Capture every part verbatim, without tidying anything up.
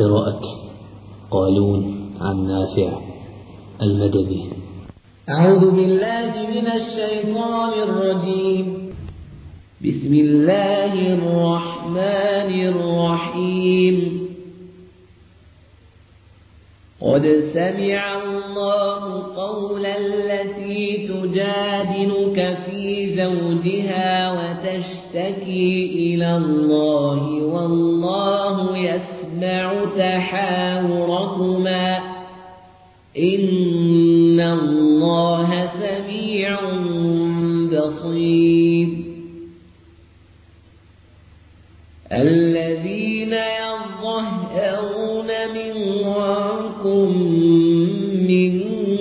قراءة قالون عن نافع المدني. أعوذ بالله من الشيطان الرجيم. بسم الله الرحمن الرحيم. قد سمع الله قول التي تجادلك في زوجها وتشتكي إلى الله والله يسمع تحاوركما إن الله سميع بصير. الذين يظهرون منكم من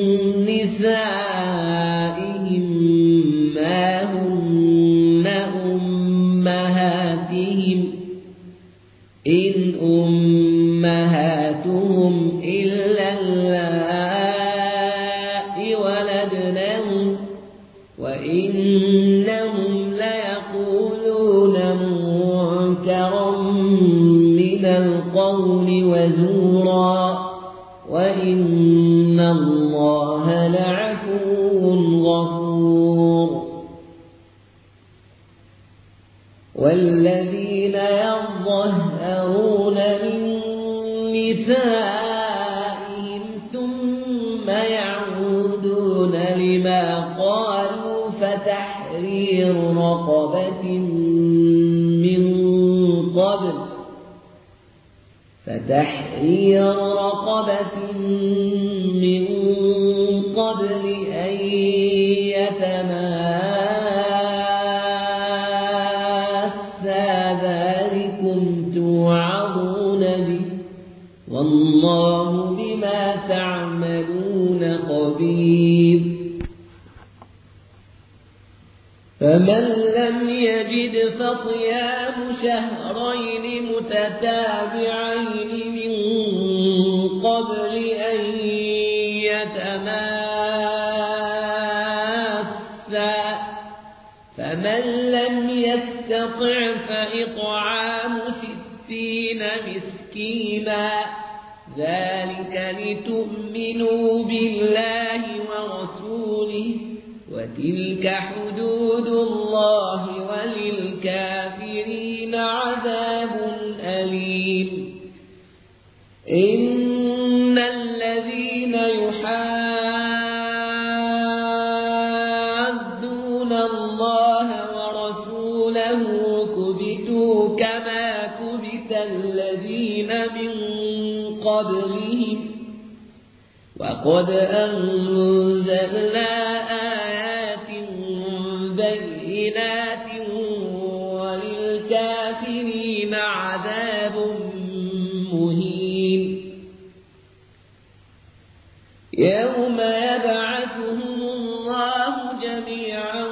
نسائهم ما هن أمهاتهم إن أمهاتهم إلا اللائي ولدنهم وإنهم ليقولون منكرا من القول وزورا وإن الله لعفو غفور. والذين يظهرون من نسائهم ثم يعودون لما قالوا فتحرير رقبة من قبل فتحرير رقبة من قبل أن يتماسا ذلكم توعظون به والله بما تعملون خبير. فمن لم يجد فصيام شهرين متتابعين من قبل أن يتماسا فمن لم يستطع فإطعام ستين مسكينا ذلك لتؤمنوا بالله ورسوله وتلك حدود الله وللكافرين عذاب أليم. إن الذين يحادون الله ورسوله كبتوا كما كبت الذين من قبلهم وقد أنزلنا آيات بينات وللكافرين عذاب مهين. يوم يبعثهم الله جميعا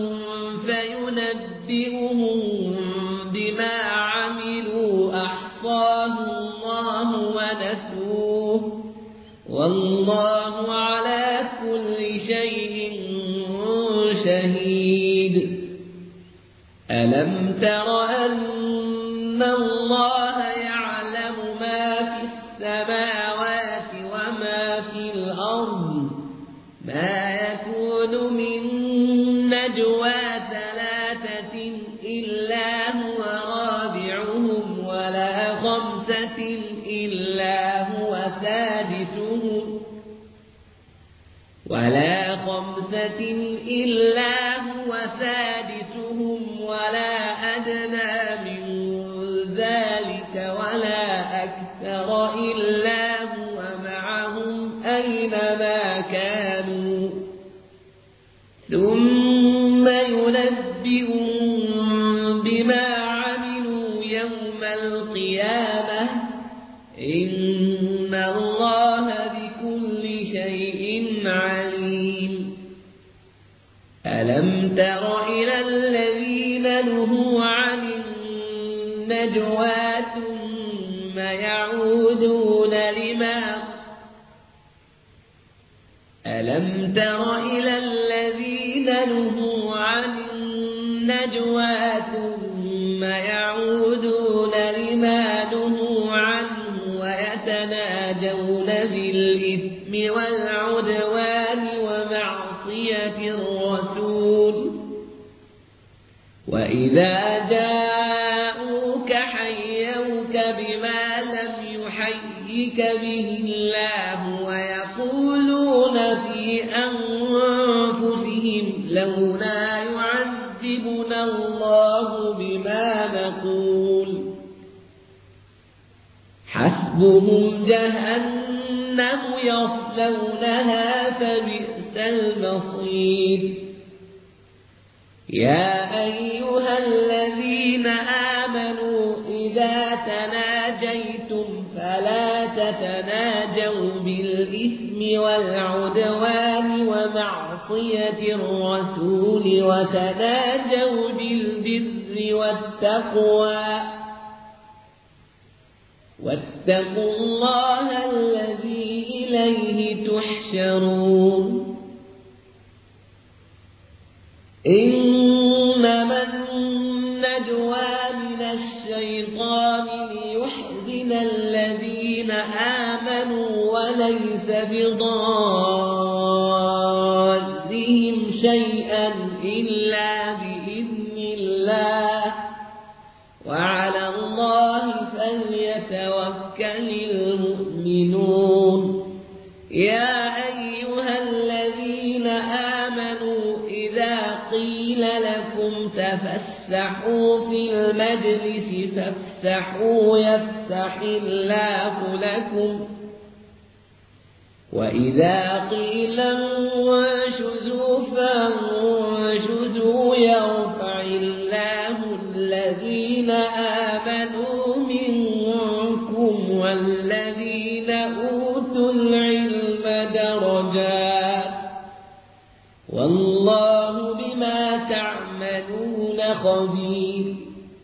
فينبئهم بما عملوا أحصاه الله ونسوه والله على كل شيء شهيد. ألم تر أن الله يعلم ما في السماوات وما في الأرض ما يكون من نجوى ثلاثة إلا هو رابعهم ولا خمسة إلا هو سادسهم ولا خمسة إلا هو سادسهم ولا أدنى من ذلك ولا أكثر إلا هو معهم أينما كانوا ثم ينبئهم بما عملوا يوم القيامة إن الله بكل شيء عليم. ألم تر إلى الذين نهوا عن النجوى ثم يعودون لما ألم تر إلى الذين نهوا عن النجوى ثم يعودون لما نهوا عنه يتناجون بالإثم والعدوان ومعصية الرسول وإذا جاءوك حيوك بما لم يحيك به الله ويقولون في أنفسهم لولا يعذبنا الله بما نقول حسبهم جهنم يصلونها فبئس المصير يا أيها الذين آمنوا إذا تناجيتم فلا تتناجوا بالإثم والعدوان ومعصية الرسول وتناجوا بالبر والتقوى واتقوا الله الذي إليه تحشرون إنما النجوى من الشيطان ليحزن الذين آمنوا وليس بضارهم شيئا إلا بإذن الله وعلى الله فليتوكل المؤمنون يا أيها الذين آمنوا إذا قيل لكم تفسحوا في المجلس فافسحوا يفسح الله لكم وإذا قيل انشزوا فانشزوا يرفع الله الذين آمنوا منكم والذين أوتوا العلم درجات والله بما تعملون خبير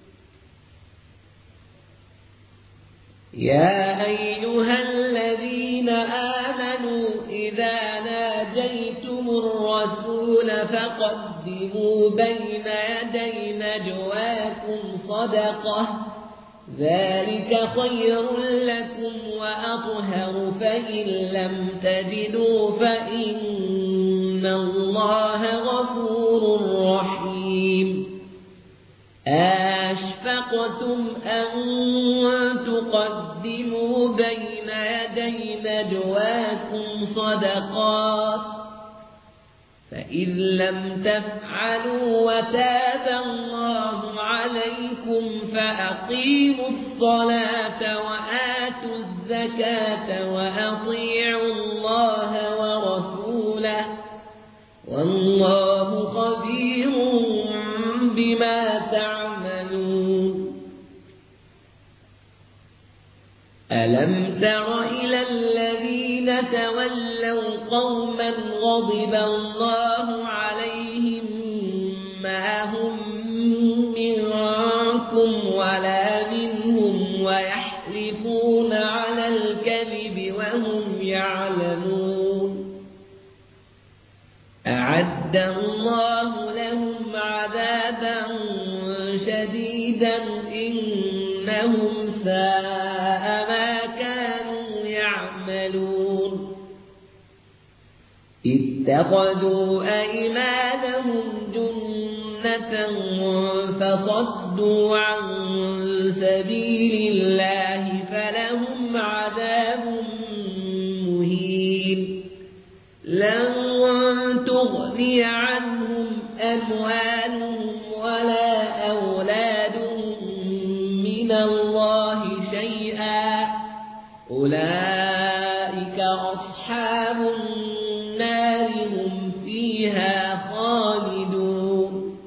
يا أيها الذين آمنوا إذا ناجيتم الرسول فقدموا بين يدي نجواكم صدقة ذلك خير لكم وأطهر فإن لم تجدوا فإن الله غفور رحيم أشفقتم أن تقدموا بين يدي نجواكم صدقات فإذ لم تفعلوا وتاب الله عليكم فأقيموا الصلاة وآتوا الزكاة وأطيعوا الله ورسوله والله خبير بما تعملون ألم تر إلى الذين تولوا قوما غضب الله عليهم ما هم منكم ولا منهم ويحلفون على الكذب وهم يعلمون أعد الله لهم عذابا شديدا إنهم ساء ما كانوا يعملون اتخذوا أيمانهم جنة فصدوا عن سبيل الله فلهم عذاب مهين لن تغني عنهم أموالهم ولا أولادهم من الله شيئا أولئك أصحاب النار هم فيها خالدون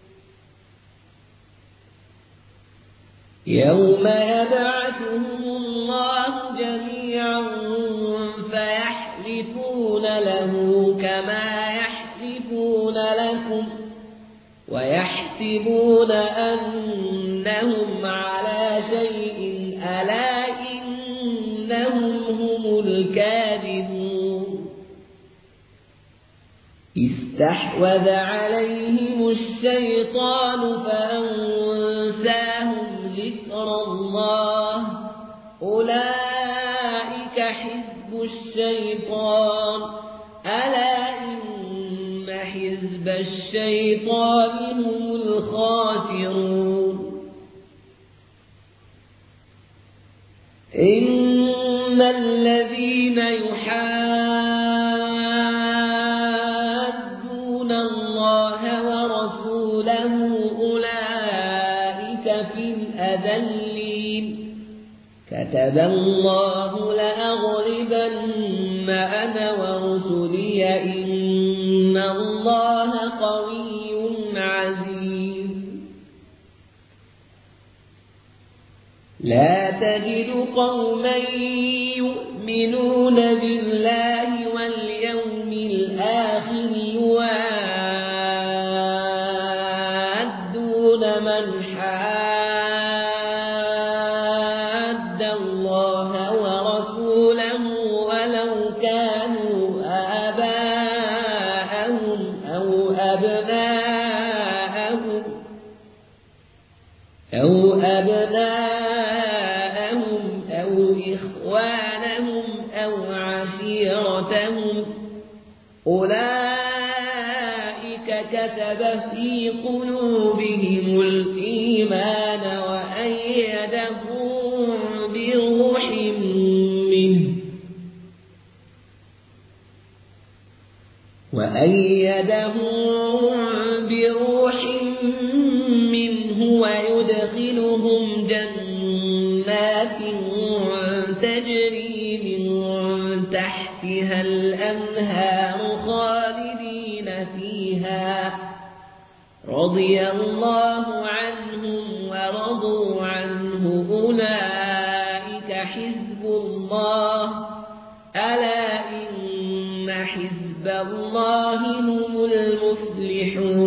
يوم يبعثهم الله جميعا فيحلفون له كما يحلفون لكم ويحسبون أنهم على شيء ألا إنهم هم الكاذبون استحوذ عليهم الشيطان فأنساهم ذكر الله أولئك الشيطان ألا إن حزب الشيطان هم الخاسرون إن الذين يحادون الله ورسوله أولئك في الأذلين كتب الله لأغلبن أنا ورسلي إن الله قوي عزيز لا تجد قوما يؤمنون بالله واليوم الآخر يوادون من حاد الله ورسوله ولو كانوا آباءهم أو أبناءهم أو أبناءهم أو إخوانهم أو عشيرتهم أولئك كتب في قلوبهم الإيمان وأيدهم بروح منه وأيدهم بروح منه ويدخلهم جنات تجري من تحتها الأنهار خالدين فيها رضي الله عنهم ورضوا عنه أولئك حزب الله ألا إن حزب الله هم المفلحون